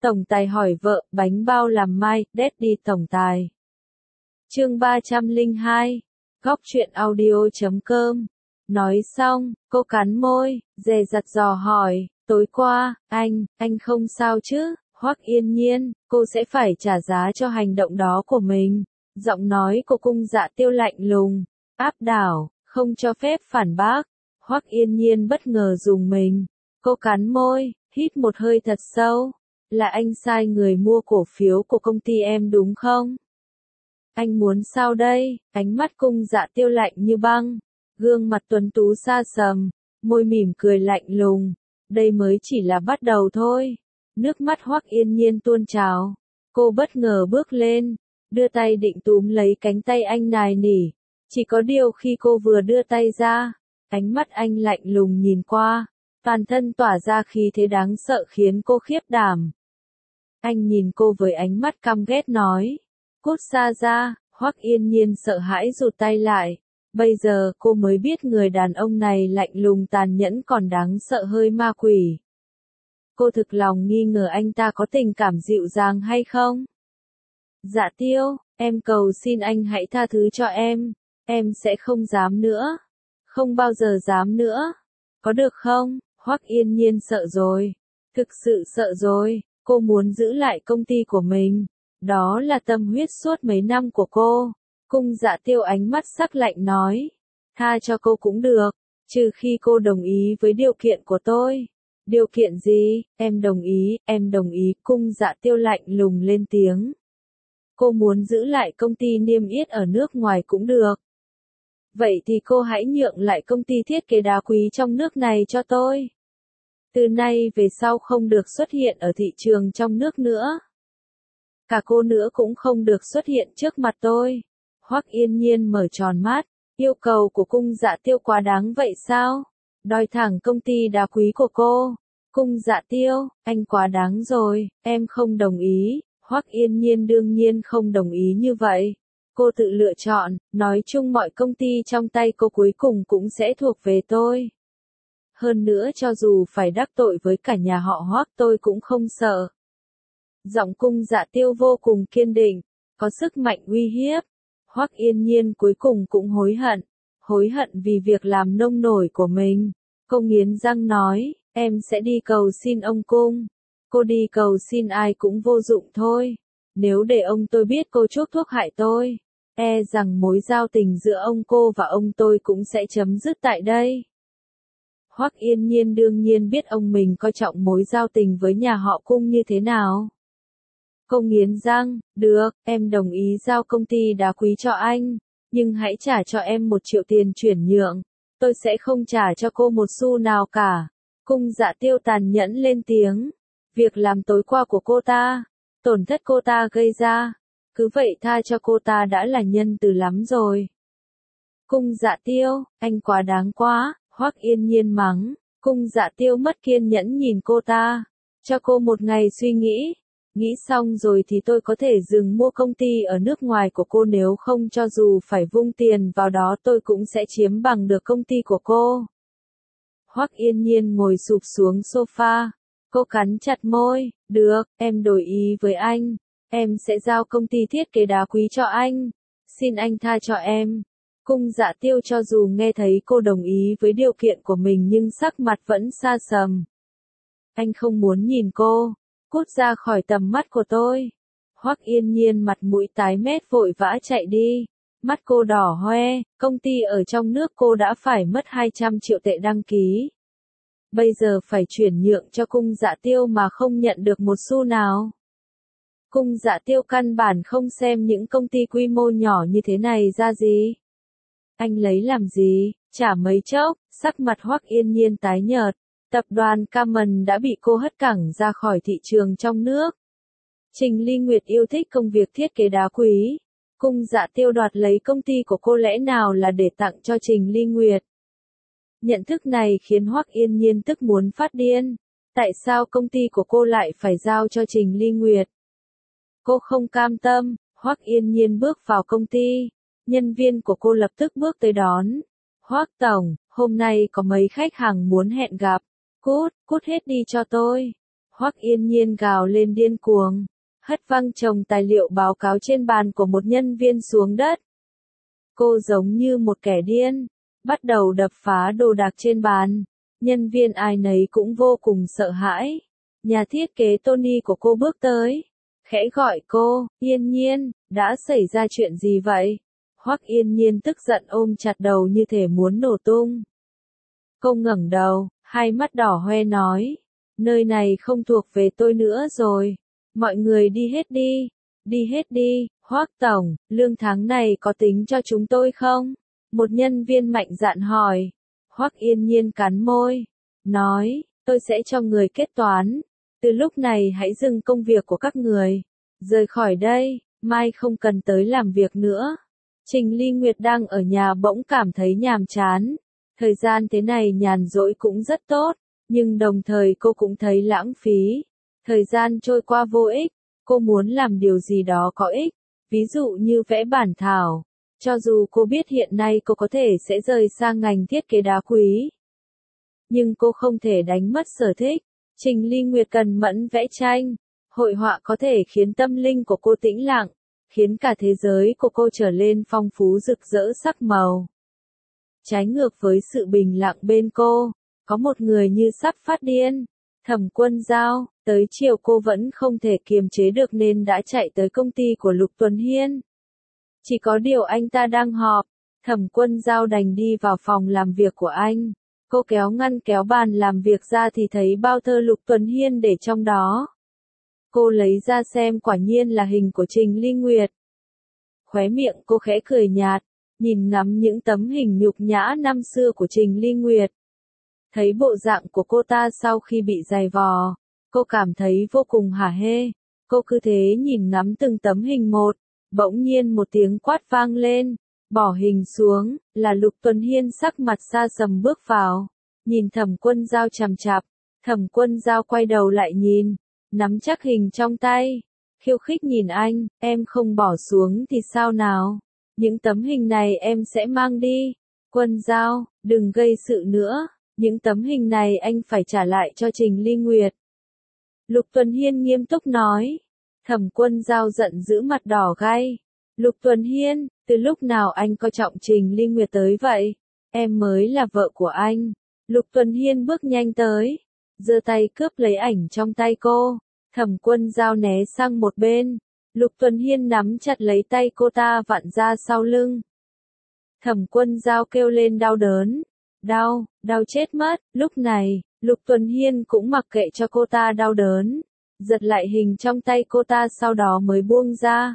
Tổng tài hỏi vợ, bánh bao làm mai, Daddy tổng tài. Chương 302, góc truyện audio.com. Nói xong, cô cắn môi, dè dặt dò hỏi, tối qua, anh không sao chứ? Hoắc Yên Nhiên, cô sẽ phải trả giá cho hành động đó của mình. Giọng nói của Cung Dạ Tiêu lạnh lùng, áp đảo, không cho phép phản bác. Hoắc Yên Nhiên bất ngờ rùng mình. Cô cắn môi, hít một hơi thật sâu. Là anh sai người mua cổ phiếu của công ty em đúng không? Anh muốn sao đây? Ánh mắt Cung Dạ Tiêu lạnh như băng. Gương mặt tuấn tú xa sầm, môi mỉm cười lạnh lùng. Đây mới chỉ là bắt đầu thôi. Nước mắt Hoắc Yên Nhiên tuôn trào. Cô bất ngờ bước lên, đưa tay định túm lấy cánh tay anh nài nỉ. Chỉ có điều khi cô vừa đưa tay ra, ánh mắt anh lạnh lùng nhìn qua, toàn thân tỏa ra khí thế đáng sợ khiến cô khiếp đảm. Anh nhìn cô với ánh mắt căm ghét nói, cút xa ra. Hoắc Yên Nhiên sợ hãi rụt tay lại. Bây giờ cô mới biết người đàn ông này lạnh lùng tàn nhẫn còn đáng sợ hơi ma quỷ. Cô thực lòng nghi ngờ anh ta có tình cảm dịu dàng hay không? Dạ Tiêu, em cầu xin anh hãy tha thứ cho em sẽ không dám nữa. Không bao giờ dám nữa. Có được không? Hoắc Yên Nhiên sợ rồi. Thực sự sợ rồi, cô muốn giữ lại công ty của mình. Đó là tâm huyết suốt mấy năm của cô. Cung Dạ Tiêu ánh mắt sắc lạnh nói. Tha cho cô cũng được, trừ khi cô đồng ý với điều kiện của tôi. Điều kiện gì? Em đồng ý. Cung Dạ Tiêu lạnh lùng lên tiếng. Cô muốn giữ lại công ty niêm yết ở nước ngoài cũng được. Vậy thì cô hãy nhượng lại công ty thiết kế đá quý trong nước này cho tôi. Từ nay về sau không được xuất hiện ở thị trường trong nước nữa. Cả cô nữa cũng không được xuất hiện trước mặt tôi. Hoắc Yên Nhiên mở tròn mắt, yêu cầu của Cung Dạ Tiêu quá đáng vậy sao? Đòi thẳng công ty đá quý của cô. Cung Dạ Tiêu, anh quá đáng rồi, em không đồng ý. Hoắc Yên Nhiên đương nhiên không đồng ý như vậy. Cô tự lựa chọn, nói chung mọi công ty trong tay cô cuối cùng cũng sẽ thuộc về tôi. Hơn nữa cho dù phải đắc tội với cả nhà họ Hoắc tôi cũng không sợ. Giọng Cung Dạ Tiêu vô cùng kiên định, có sức mạnh uy hiếp. Hoắc Yên Nhiên cuối cùng cũng hối hận vì việc làm nông nổi của mình. Cô nghiến răng nói, em sẽ đi cầu xin ông Cung. Cô đi cầu xin ai cũng vô dụng thôi. Nếu để ông tôi biết cô chuốc thuốc hại tôi, e rằng mối giao tình giữa ông cô và ông tôi cũng sẽ chấm dứt tại đây. Hoắc Yên Nhiên đương nhiên biết ông mình coi trọng mối giao tình với nhà họ Cung như thế nào. Cô nghiến răng, được, em đồng ý giao công ty đá quý cho anh, nhưng hãy trả cho em 1 triệu tiền chuyển nhượng, tôi sẽ không trả cho cô một xu nào cả. Cung Dạ Tiêu tàn nhẫn lên tiếng, việc làm tối qua của cô ta, tổn thất cô ta gây ra, cứ vậy tha cho cô ta đã là nhân từ lắm rồi. Cung Dạ Tiêu, anh quá đáng quá, Hoắc Yên Nhiên mắng. Cung Dạ Tiêu mất kiên nhẫn nhìn cô ta, cho cô 1 ngày suy nghĩ. Nghĩ xong rồi thì tôi có thể dừng mua công ty ở nước ngoài của cô, nếu không cho dù phải vung tiền vào đó tôi cũng sẽ chiếm bằng được công ty của cô. Hoắc Yên Nhiên ngồi sụp xuống sofa. Cô cắn chặt môi, được, em đổi ý với anh. Em sẽ giao công ty thiết kế đá quý cho anh. Xin anh tha cho em. Cung Dạ Tiêu cho dù nghe thấy cô đồng ý với điều kiện của mình nhưng sắc mặt vẫn xa sầm. Anh không muốn nhìn cô. Cút ra khỏi tầm mắt của tôi. Hoắc Yên Nhiên mặt mũi tái mét vội vã chạy đi. Mắt cô đỏ hoe, công ty ở trong nước cô đã phải mất 200 triệu tệ đăng ký. Bây giờ phải chuyển nhượng cho Cung Dạ Tiêu mà không nhận được một xu nào. Cung Dạ Tiêu căn bản không xem những công ty quy mô nhỏ như thế này ra gì. Anh lấy làm gì? Chả mấy chốc, sắc mặt Hoắc Yên Nhiên tái nhợt. Tập đoàn Camon đã bị cô hất cẳng ra khỏi thị trường trong nước. Trình Ly Nguyệt yêu thích công việc thiết kế đá quý. Cung Dạ Tiêu đoạt lấy công ty của cô lẽ nào là để tặng cho Trình Ly Nguyệt. Nhận thức này khiến Hoắc Yên Nhiên tức muốn phát điên. Tại sao công ty của cô lại phải giao cho Trình Ly Nguyệt? Cô không cam tâm. Hoắc Yên Nhiên bước vào công ty. Nhân viên của cô lập tức bước tới đón. Hoắc tổng, hôm nay có mấy khách hàng muốn hẹn gặp. Cút hết đi cho tôi. Hoắc Yên Nhiên gào lên điên cuồng, hất văng chồng tài liệu báo cáo trên bàn của một nhân viên xuống đất. Cô giống như một kẻ điên, bắt đầu đập phá đồ đạc trên bàn. Nhân viên ai nấy cũng vô cùng sợ hãi. Nhà thiết kế Tony của cô bước tới, khẽ gọi cô, Yên Nhiên, đã xảy ra chuyện gì vậy? Hoắc Yên Nhiên tức giận ôm chặt đầu như thể muốn nổ tung. Cô ngẩng đầu, hai mắt đỏ hoe nói, nơi này không thuộc về tôi nữa rồi. Mọi người đi hết đi, đi hết đi. Hoắc tổng, lương tháng này có tính cho chúng tôi không? Một nhân viên mạnh dạn hỏi. Hoắc Yên Nhiên cắn môi, nói, tôi sẽ cho người kết toán. Từ lúc này hãy dừng công việc của các người. Rời khỏi đây, mai không cần tới làm việc nữa. Trình Ly Nguyệt đang ở nhà bỗng cảm thấy nhàm chán. Thời gian thế này nhàn rỗi cũng rất tốt, nhưng đồng thời cô cũng thấy lãng phí. Thời gian trôi qua vô ích, cô muốn làm điều gì đó có ích, ví dụ như vẽ bản thảo. Cho dù cô biết hiện nay cô có thể sẽ rời sang ngành thiết kế đá quý, nhưng cô không thể đánh mất sở thích. Trình Ly Nguyệt cần mẫn vẽ tranh, hội họa có thể khiến tâm linh của cô tĩnh lặng, khiến cả thế giới của cô trở lên phong phú rực rỡ sắc màu. Trái ngược với sự bình lặng bên cô, có một người như sắp phát điên. Thẩm Quân Giao, tới chiều cô vẫn không thể kiềm chế được nên đã chạy tới công ty của Lục Tuần Hiên. Chỉ có điều anh ta đang họp, Thẩm Quân Giao đành đi vào phòng làm việc của anh. Cô kéo bàn làm việc ra thì thấy bao thơ Lục Tuần Hiên để trong đó. Cô lấy ra xem, quả nhiên là hình của Trình Ly Nguyệt. Khóe miệng cô khẽ cười nhạt, nhìn ngắm những tấm hình nhục nhã năm xưa của Trình Ly Nguyệt. Thấy bộ dạng của cô ta sau khi bị giày vò, cô cảm thấy vô cùng hả hê. Cô cứ thế nhìn ngắm từng tấm hình một, bỗng nhiên một tiếng quát vang lên, bỏ hình xuống, là Lục Tuần Hiên sắc mặt xa sầm bước vào, nhìn Thẩm Quân Giao chằm chằm. Thẩm Quân Giao quay đầu lại nhìn, nắm chắc hình trong tay, khiêu khích nhìn anh, em không bỏ xuống thì sao nào? Những tấm hình này em sẽ mang đi. Quân Giao, đừng gây sự nữa, những tấm hình này anh phải trả lại cho Trình Ly Nguyệt. Lục Tuần Hiên nghiêm túc nói. Thẩm Quân Giao giận dữ, mặt đỏ gay. Lục Tuần Hiên, từ lúc nào anh coi trọng Trình Ly Nguyệt tới vậy? Em mới là vợ của anh. Lục Tuần Hiên bước nhanh tới, giơ tay cướp lấy ảnh trong tay cô. Thẩm Quân Giao né sang một bên. Lục Tuần Hiên nắm chặt lấy tay cô ta vặn ra sau lưng. Thẩm Quân Giao kêu lên đau đớn. Đau, đau chết mất. Lúc này, Lục Tuần Hiên cũng mặc kệ cho cô ta đau đớn, giật lại hình trong tay cô ta sau đó mới buông ra.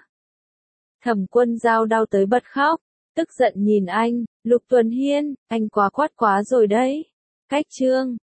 Thẩm Quân Giao đau tới bật khóc, tức giận nhìn anh, Lục Tuần Hiên, anh quá quát quá rồi đấy. Cách chương